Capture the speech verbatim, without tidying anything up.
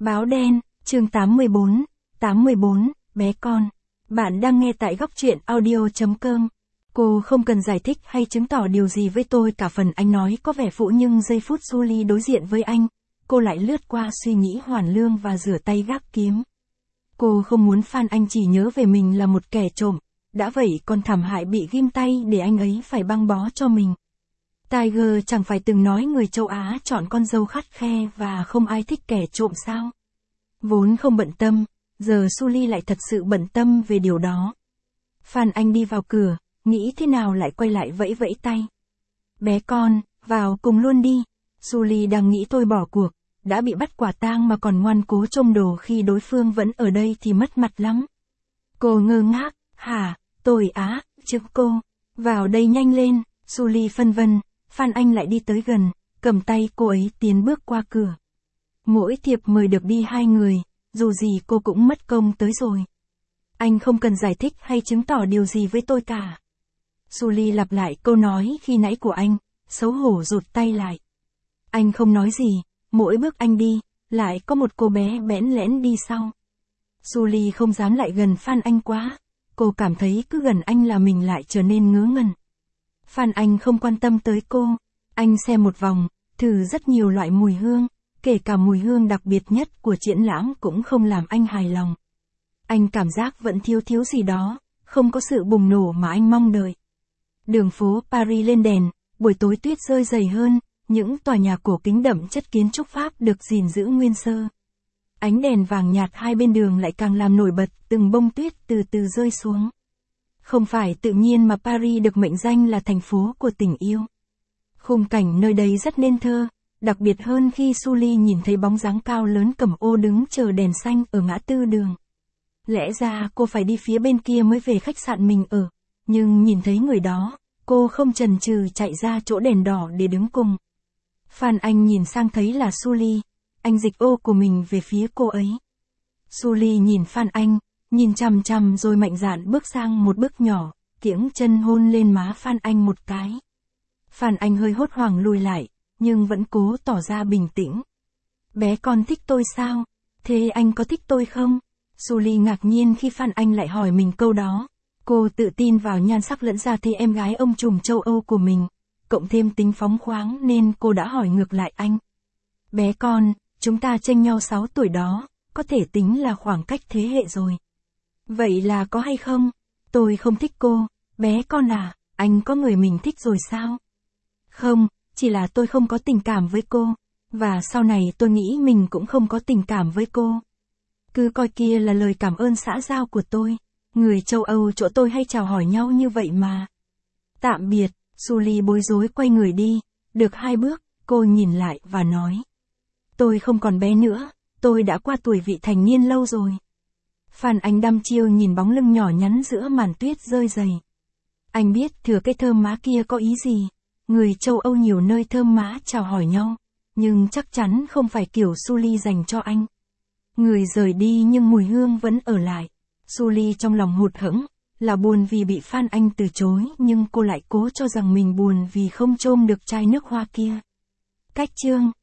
Báo đen, chương tám mươi bốn, tám mươi bốn, bé con. Bạn đang nghe tại góc truyện audio chấm com. Cô không cần giải thích hay chứng tỏ điều gì với tôi cả, phần anh nói có vẻ phụ, nhưng giây phút Julie đối diện với anh, cô lại lướt qua suy nghĩ hoàn lương và rửa tay gác kiếm. Cô không muốn Phan Anh chỉ nhớ về mình là một kẻ trộm, đã vậy còn thảm hại bị ghim tay để anh ấy phải băng bó cho mình. Tiger chẳng phải từng nói người châu Á chọn con dâu khắt khe và không ai thích kẻ trộm sao? Vốn không bận tâm, giờ Julie lại thật sự bận tâm về điều đó. Phan Anh đi vào cửa, nghĩ thế nào lại quay lại vẫy vẫy tay. Bé con, vào cùng luôn đi. Julie đang nghĩ tôi bỏ cuộc, đã bị bắt quả tang mà còn ngoan cố trông đồ khi đối phương vẫn ở đây thì mất mặt lắm. Cô ngơ ngác, hả, tôi á, chứ cô, vào đây nhanh lên. Julie phân vân, Phan Anh lại đi tới gần, cầm tay cô ấy tiến bước qua cửa. Mỗi thiệp mời được đi hai người, dù gì cô cũng mất công tới rồi. Anh không cần giải thích hay chứng tỏ điều gì với tôi cả. Julie lặp lại câu nói khi nãy của anh, xấu hổ rụt tay lại. Anh không nói gì, mỗi bước anh đi, lại có một cô bé bẽn lẽn đi sau. Julie không dám lại gần Phan Anh quá, cô cảm thấy cứ gần anh là mình lại trở nên ngớ ngẩn. Phan Anh không quan tâm tới cô, anh xem một vòng, thử rất nhiều loại mùi hương, kể cả mùi hương đặc biệt nhất của triển lãm cũng không làm anh hài lòng. Anh cảm giác vẫn thiếu thiếu gì đó, không có sự bùng nổ mà anh mong đợi. Đường phố Paris lên đèn, buổi tối tuyết rơi dày hơn, những tòa nhà cổ kính đậm chất kiến trúc Pháp được gìn giữ nguyên sơ. Ánh đèn vàng nhạt hai bên đường lại càng làm nổi bật từng bông tuyết từ từ rơi xuống. Không phải tự nhiên mà Paris được mệnh danh là thành phố của tình yêu. Khung cảnh nơi đây rất nên thơ, đặc biệt hơn khi Julie nhìn thấy bóng dáng cao lớn cầm ô đứng chờ đèn xanh ở ngã tư đường. Lẽ ra cô phải đi phía bên kia mới về khách sạn mình ở, nhưng nhìn thấy người đó, cô không chần chừ chạy ra chỗ đèn đỏ để đứng cùng. Phan Anh nhìn sang thấy là Julie, anh dịch ô của mình về phía cô ấy. Julie nhìn Phan Anh, nhìn chằm chằm rồi mạnh dạn bước sang một bước nhỏ, kiễng chân hôn lên má Phan Anh một cái. Phan Anh hơi hốt hoảng lùi lại, nhưng vẫn cố tỏ ra bình tĩnh. Bé con thích tôi sao? Thế anh có thích tôi không? Julie ngạc nhiên khi Phan Anh lại hỏi mình câu đó. Cô tự tin vào nhan sắc lẫn ra thế em gái ông trùm châu Âu của mình, cộng thêm tính phóng khoáng nên cô đã hỏi ngược lại anh. Bé con, chúng ta chênh nhau sáu tuổi đó, có thể tính là khoảng cách thế hệ rồi. Vậy là có hay không? Tôi không thích cô, bé con à, anh có người mình thích rồi sao? Không, chỉ là tôi không có tình cảm với cô, và sau này tôi nghĩ mình cũng không có tình cảm với cô. Cứ coi kia là lời cảm ơn xã giao của tôi, người châu Âu chỗ tôi hay chào hỏi nhau như vậy mà. Tạm biệt, Julie bối rối quay người đi, được hai bước, cô nhìn lại và nói. Tôi không còn bé nữa, tôi đã qua tuổi vị thành niên lâu rồi. Phan Anh đăm chiêu nhìn bóng lưng nhỏ nhắn giữa màn tuyết rơi dày. Anh biết thừa cái thơm má kia có ý gì, người châu Âu nhiều nơi thơm má chào hỏi nhau, nhưng chắc chắn không phải kiểu Julie dành cho anh. Người rời đi nhưng mùi hương vẫn ở lại. Julie trong lòng hụt hẫng, là buồn vì bị Phan Anh từ chối, nhưng cô lại cố cho rằng mình buồn vì không chôm được chai nước hoa kia. Cách chương